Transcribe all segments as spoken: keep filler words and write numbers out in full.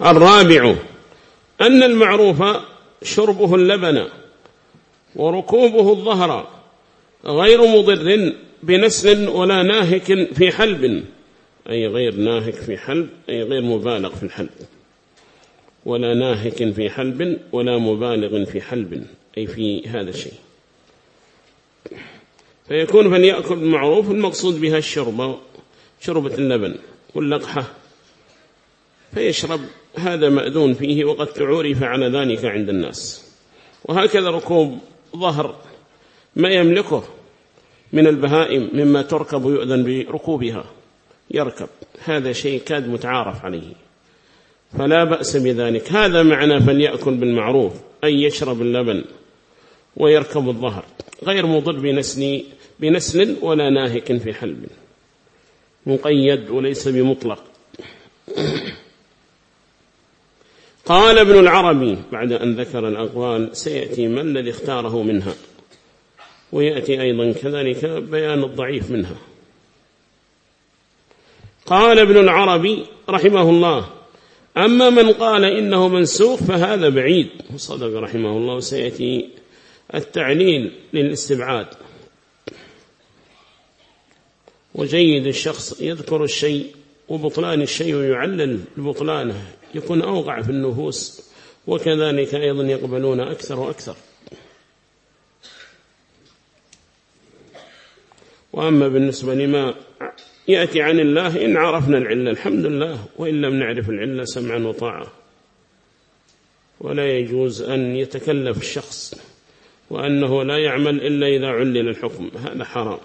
الرابع أن المعروف شربه اللبن وركوبه الظهر غير مضر بنسل ولا ناهك في حلب، أي غير ناهك في حلب أي غير مبالغ في الحلب، ولا ناهك في حلب ولا مبالغ في حلب أي في هذا الشيء. فيكون فليأكل بالمعروف المقصود بها الشرب، شربة اللبن واللقحة، فيشرب هذا مأذون فيه وقد تعرف على ذلك عند الناس. وهكذا ركوب ظهر ما يملكه من البهائم مما تركب ويؤذن بركوبها يركب، هذا شيء كاد متعارف عليه فلا بأس بذلك. هذا معنى فليأكل بالمعروف، أي يشرب اللبن ويركب الظهر غير مضر بنسل, بنسل ولا ناهك في حلب، مقيد وليس بمطلق. قال ابن العربي بعد أن ذكر الأقوال سيأتي ما الذي اختاره منها، ويأتي أيضا كذلك بيان الضعيف منها. قال ابن العربي رحمه الله: أما من قال إنه منسوخ فهذا بعيد، وصدق رحمه الله، سيأتي التعليل للاستبعاد. وجيد الشخص يذكر الشيء وبطلان الشيء ويعلل ببطلانه، يكون أوقع في النفوس، وكذلك أيضا يقبلون أكثر وأكثر. وأما بالنسبة لما يأتي عن الله إن عرفنا العلة الحمد لله، وإن لم نعرف العلة سمعا وطاعة. ولا يجوز أن يتكلف الشخص وأنه لا يعمل إلا إذا علل الحكم، هذا حرام.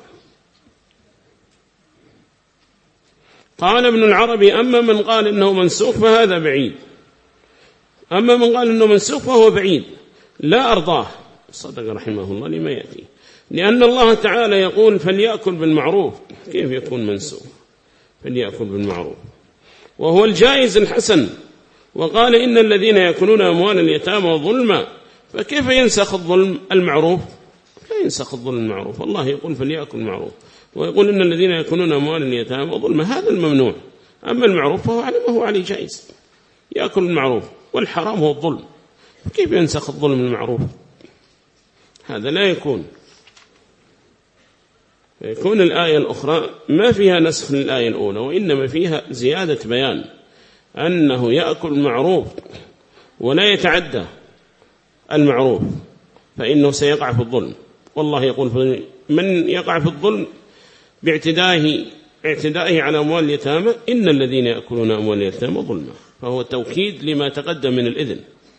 قال ابن العربي: أما من قال إنه منسوخ فهذا بعيد. أما من قال إنه منسوخ فهو بعيد لا أرضاه، صدق رحمه الله لما يأتي، لأن الله تعالى يقول فليأكل بالمعروف، كيف يكون منسوخ؟ فليأكل بالمعروف وهو الجائز الحسن. وقال إن الذين يأكلون أموال اليتامى ظلما، فكيف ينسخ الظلم المعروف؟ لا ينسخ الظلم المعروف، الله يقول فليأكل المعروف، ويقول إن الذين يأكلون أموال اليتامى ظلما، هذا الممنوع. أما المعروف فهو على ما هو عليه جائز، يأكل المعروف، والحرام هو الظلم، فكيف ينسخ الظلم المعروف؟ هذا لا يكون. يكون الآية الأخرى ما فيها نسخ للآية الأولى، وإنما فيها زيادة بيان أنه يأكل المعروف ولا يتعدى المعروف، فإنه سيقع في الظلم. والله يقول من يقع في الظلم باعتدائه اعتدائه على أموال اليتامى إن الذين يأكلون أموال اليتامى ظلما، فهو توكيد لما تقدم من الإذن.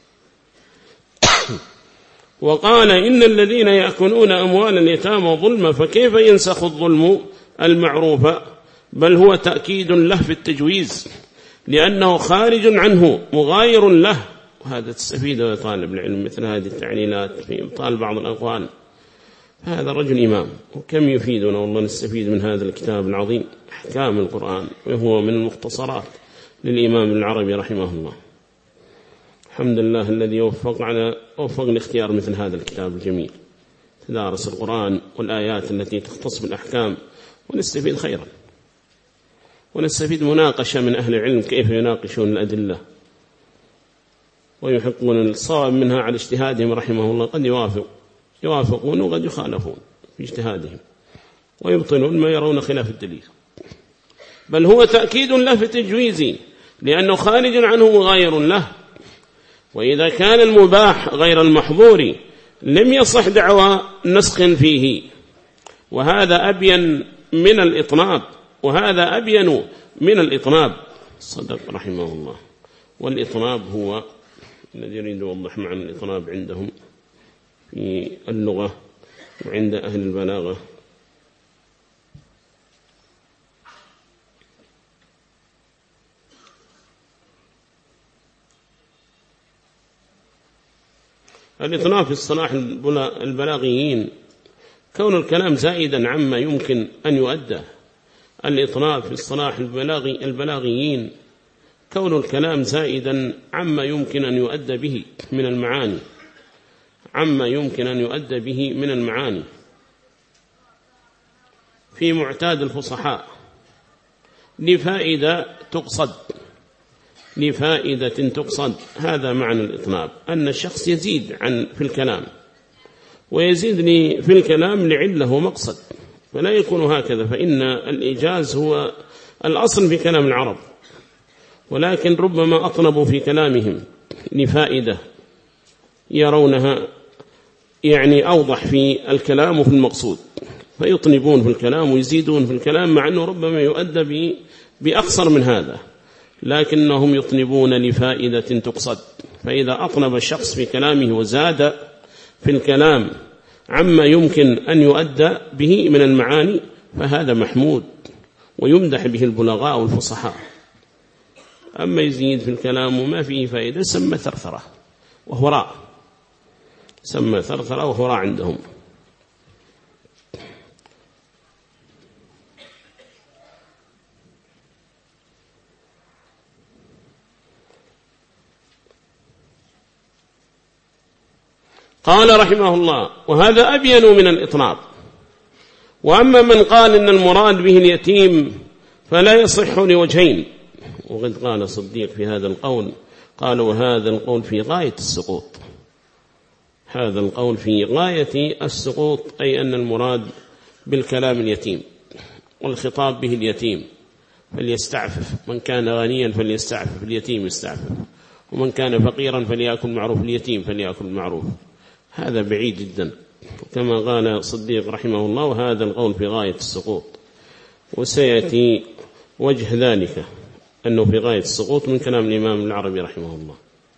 وقال إن الذين يأكلون أموال اليتامى ظلما، فكيف ينسخ الظلم المعروف؟ بل هو تأكيد له في التجويز، لأنه خارج عنه مغاير له. وهذا تستفيد يا طالب العلم مثل هذه التعليلات في إبطال بعض الأقوال. هذا رجل إمام، وكم يفيدنا والله نستفيد من هذا الكتاب العظيم أحكام القرآن، وهو من المختصرات للإمام العربي رحمه الله. الحمد لله الذي وفق على وفق لاختيار مثل هذا الكتاب الجميل، تدارس القرآن والآيات التي تختص بالأحكام، ونستفيد خيرا، ونستفيد مناقشة من أهل العلم كيف يناقشون الأدلة ويحقون الصواب منها على اجتهادهم رحمه الله. قد يوافق يوافقون وقد يخالفون في اجتهادهم ويبطلون ما يرون خلاف الدليل. بل هو تأكيد له في تجويزه، لأنه خارج عنه مغاير له. وإذا كان المباح غير المحظور لم يصح دعوى نسخ فيه، وهذا أبين من الإطناب، وهذا أبين من الإطناب، صدق رحمه الله. والإطناب هو الذي يريد يوضح معنى الإطناب عندهم في اللغة وعند أهل البلاغة. الإطناب في اصطلاح البلاغيين كون الكلام زائدا عما يمكن أن يؤدى. الإطناب في اصطلاح البلاغي البلاغيين كون الكلام زائدا عما يمكن أن يؤدى به من المعاني، عما يمكن أن يؤدى به من المعاني في معتاد الفصحاء لفائدة تقصد، لفائدة تقصد. هذا معنى الإطناب، أن الشخص يزيد عن في الكلام، ويزيد في الكلام لعله مقصد، فلا يكون هكذا، فإن الإيجاز هو الأصل في كلام العرب، ولكن ربما أطنبوا في كلامهم لفائدة يرونها يعني أوضح في الكلام وفي المقصود، فيطنبون في الكلام ويزيدون في الكلام، مع أنه ربما يؤدى بأقصر من هذا، لكنهم يطنبون لفائدة تقصد. فإذا أطنب الشخص في كلامه وزاد في الكلام عما يمكن أن يؤدى به من المعاني فهذا محمود ويمدح به البلغاء والفصحاء. أما يزيد في الكلام وما فيه فائدة سمى ثرثرة وهراء، سمى ثرثرة وهراء عندهم. قال رحمه الله: وهذا أبين من الإطناب. وأما من قال إن المراد به اليتيم فلا يصح لوجهين، وقد قال صديق في هذا القول، قال وهذا القول في غاية السقوط، هذا القول في غاية السقوط، أي أن المراد بالكلام اليتيم، والخطاب به اليتيم، فليستعفف، من كان غنيا فليستعفف، اليتيم يستعفف، ومن كان فقيرا فليأكل معروف، اليتيم فليأكل معروف. هذا بعيد جدا، كما قال صديق رحمه الله: وهذا القول في غاية السقوط. وسيأتي وجه ذلك أنه في غاية السقوط من كلام الإمام العربي رحمه الله.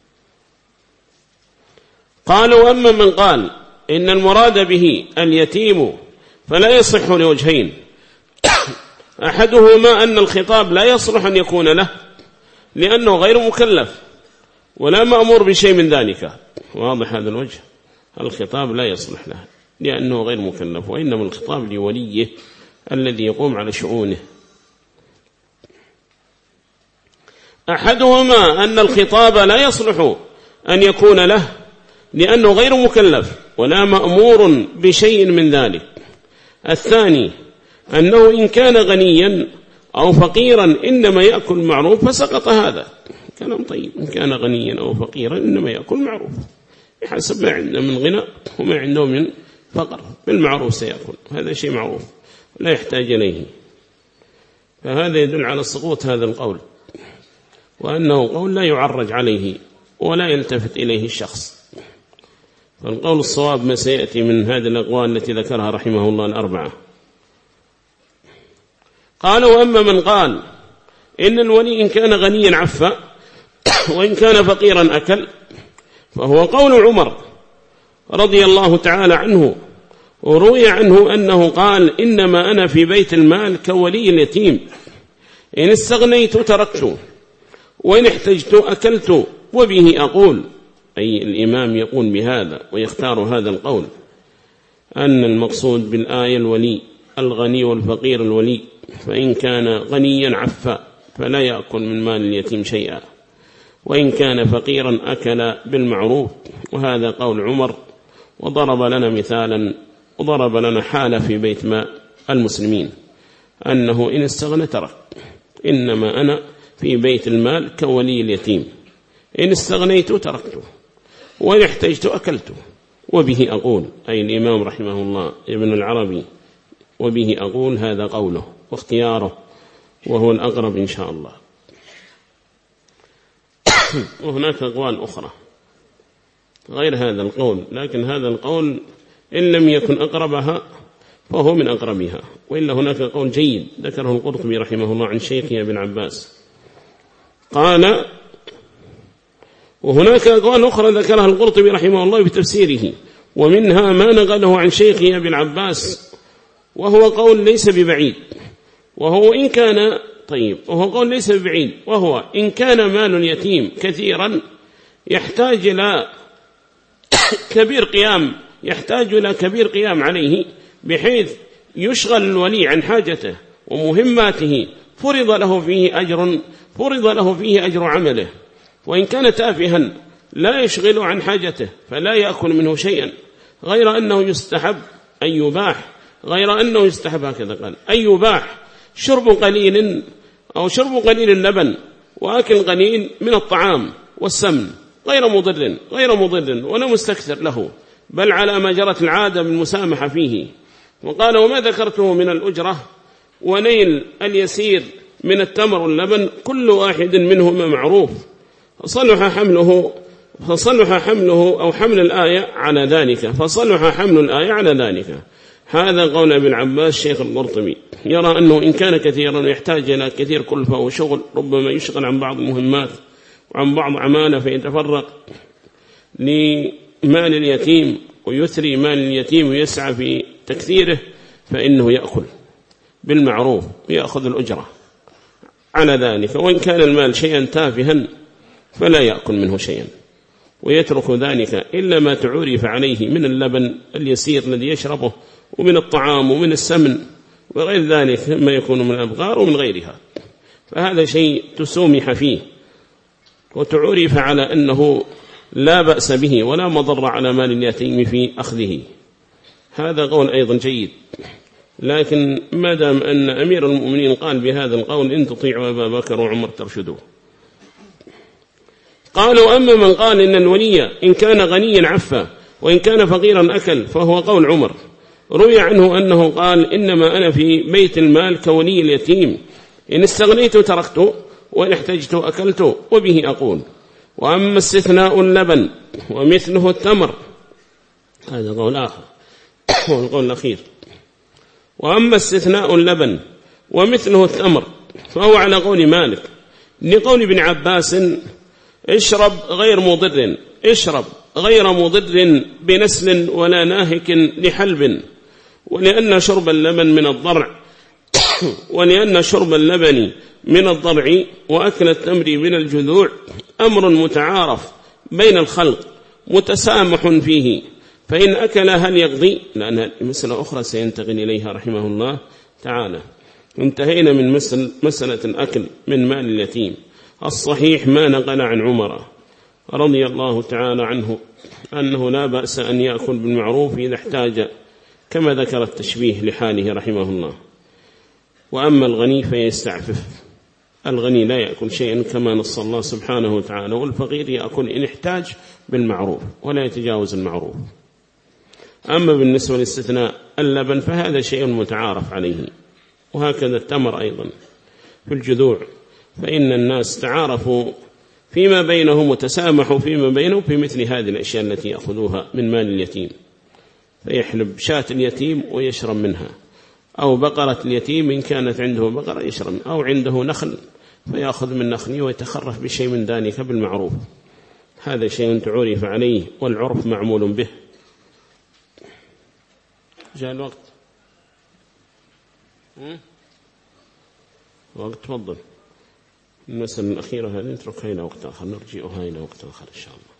قال: وأما من قال إن المراد به اليتيم فلا يصح لوجهين، أحدهما أن الخطاب لا يصلح أن يكون له لأنه غير مكلف ولا مأمور بشيء من ذلك. واضح هذا الوجه، الخطاب لا يصلح له لأنه غير مكلف، وإنما الخطاب لوليه الذي يقوم على شؤونه. أحدهما أن الخطاب لا يصلح أن يكون له لأنه غير مكلف ولا مأمور بشيء من ذلك. الثاني أنه إن كان غنيا أو فقيرا إنما يأكل معروف فسقط هذا. كلام طيب، إن كان غنيا أو فقيرا إنما يأكل معروف بحسب ما عنده من غنى وما عنده من فقر، بالمعروف سيأكل، هذا شيء معروف لا يحتاج إليه. فهذا يدل على سقوط هذا القول، وأنه قول لا يعرج عليه ولا يلتفت إليه الشخص. فالقول الصواب ما سيأتي من هذه الأقوال التي ذكرها رحمه الله الأربعة. قال: وأما من قال إن الولي إن كان غنيا عفى وإن كان فقيرا أكل، فهو قول عمر رضي الله تعالى عنه، وروي عنه أنه قال: إنما أنا في بيت المال كولي اليتيم، إن استغنيت تركت وإن احتجت أكلت، وبه أقول. أي الإمام يقول بهذا ويختار هذا القول، أن المقصود بالآية الولي، الغني والفقير الولي، فإن كان غنيا عفى فلا يأكل من مال اليتيم شيئا، وإن كان فقيرا أكل بالمعروف. وهذا قول عمر، وضرب لنا مثالا وضرب لنا حالة في بيت مال المسلمين، أنه إن استغنى ترك، إنما أنا في بيت المال كولي اليتيم، إن استغنيت تركته وإن احتجت أكلته، وبه أقول. أي الإمام رحمه الله ابن العربي، وبه أقول، هذا قوله واختياره، وهو الأقرب إن شاء الله. وهناك أقوال أخرى غير هذا القول، لكن هذا القول إن لم يكن أقربها فهو من أقربها، وإلا هناك قول جيد ذكره القرطبي رحمه الله عن شيخه ابن عباس. قال: وهناك أقوال أخرى ذكرها القرطبي رحمه الله بتفسيره، ومنها ما نقله عن شيخه ابن عباس، وهو قول ليس ببعيد، وهو إن كان طيب وهو قول ليس ببعيد وهو إن كان مال اليتيم كثيرا يحتاج إلى كبير قيام يحتاج إلى كبير قيام عليه، بحيث يشغل الولي عن حاجته ومهماته، فرض له فيه أجر فرض له فيه أجر عمله. وإن كان تافها لا يشغل عن حاجته فلا يأكل منه شيئا، غير أنه يستحب أن يباح غير أنه يستحب هكذا قال أن يباح شرب قليل أو شرب قليل اللبن وأكل قليل من الطعام والسمن غير مضر غير مضر ولا مستكثر له، بل على ما جرت العادة بالمسامحة فيه. وقال وما ذكرته من الأجرة ونيل اليسير من التمر واللبن كل واحد منهما معروف، فصلح حمله فصلح حمله أو حمل الآية على ذلك فصلح حمل الآية على ذلك. هذا قول ابن العباس شيخ القرطبي، يرى أنه إن كان كثيرا يحتاج إلى كثير كلفة وشغل ربما يشغل عن بعض المهمات وعن بعض عماله فيتفرق لمال اليتيم ويثري مال اليتيم ويسعى في تكثيره، فإنه يأكل بالمعروف ويأخذ الأجرة على ذلك. وإن كان المال شيئا تافها فلا يأكل منه شيئا ويترك ذلك إلا ما تعرف عليه من اللبن اليسير الذي يشربه ومن الطعام ومن السمن وغير ذلك ما يكون من الأبغار ومن غيرها، فهذا شيء تسومح فيه وتعرف على أنه لا بأس به ولا مضر على مال اليتيم في أخذه. هذا قول أيضا جيد، لكن ما دام أن أمير المؤمنين قال بهذا القول إن تطيعوا أبا بكر وعمر ترشدوه. قالوا أما من قال إن الولي إن كان غنيا عفا وإن كان فقيرا أكل فهو قول عمر. روي عنه أنه قال إنما أنا في بيت المال كولي اليتيم، إن استغنيت تركت وإن احتجت أكلت وبه أقول. وأما استثناء اللبن ومثله التمر، هذا قول آخر والقول الأخير. وأما استثناء اللبن ومثله التمر فهو على قول مالك، لقول ابن عباس اشرب غير مضر اشرب غير مضر بنسل ولا ناهك لحلب، ولأن شرب اللبن من الضرع ولأن شرب اللبن من الضرع وأكل التمر من الجذوع أمر متعارف بين الخلق متسامح فيه، فإن أكل هل يقضي؟ لأن مسألة أخرى سينتقل إليها رحمه الله تعالى. انتهينا من مسألة الأكل من مال اليتيم. الصحيح ما نقل عن عمر رضي الله تعالى عنه أنه لا بأس أن يأكل بالمعروف إذا احتاج، كما ذكر التشبيه لحاله رحمه الله. وأما الغني فيستعفف، الغني لا يأكل شيئا كما نص الله سبحانه وتعالى، والفقير يأكل إن احتاج بالمعروف ولا يتجاوز المعروف. أما بالنسبة لاستثناء اللبن فهذا شيء متعارف عليه، وهكذا التمر أيضا في الجذوع، فإن الناس تعارفوا فيما بينهم وتسامحوا فيما بينهم في مثل هذه الأشياء التي يأخذوها من مال اليتيم، فيحلب شاة اليتيم ويشرب منها، أو بقرة اليتيم إن كانت عنده بقرة يشرب، أو عنده نخل فيأخذ من نخله ويتخرف بشيء من ذلك بالمعروف. هذا شيء تعرف عليه والعرف معمول به. جاء الوقت وقت تفضل. المسألة الأخيرة هذه نتركها إلى وقت آخر، نرجئها إلى وقت آخر إن شاء الله.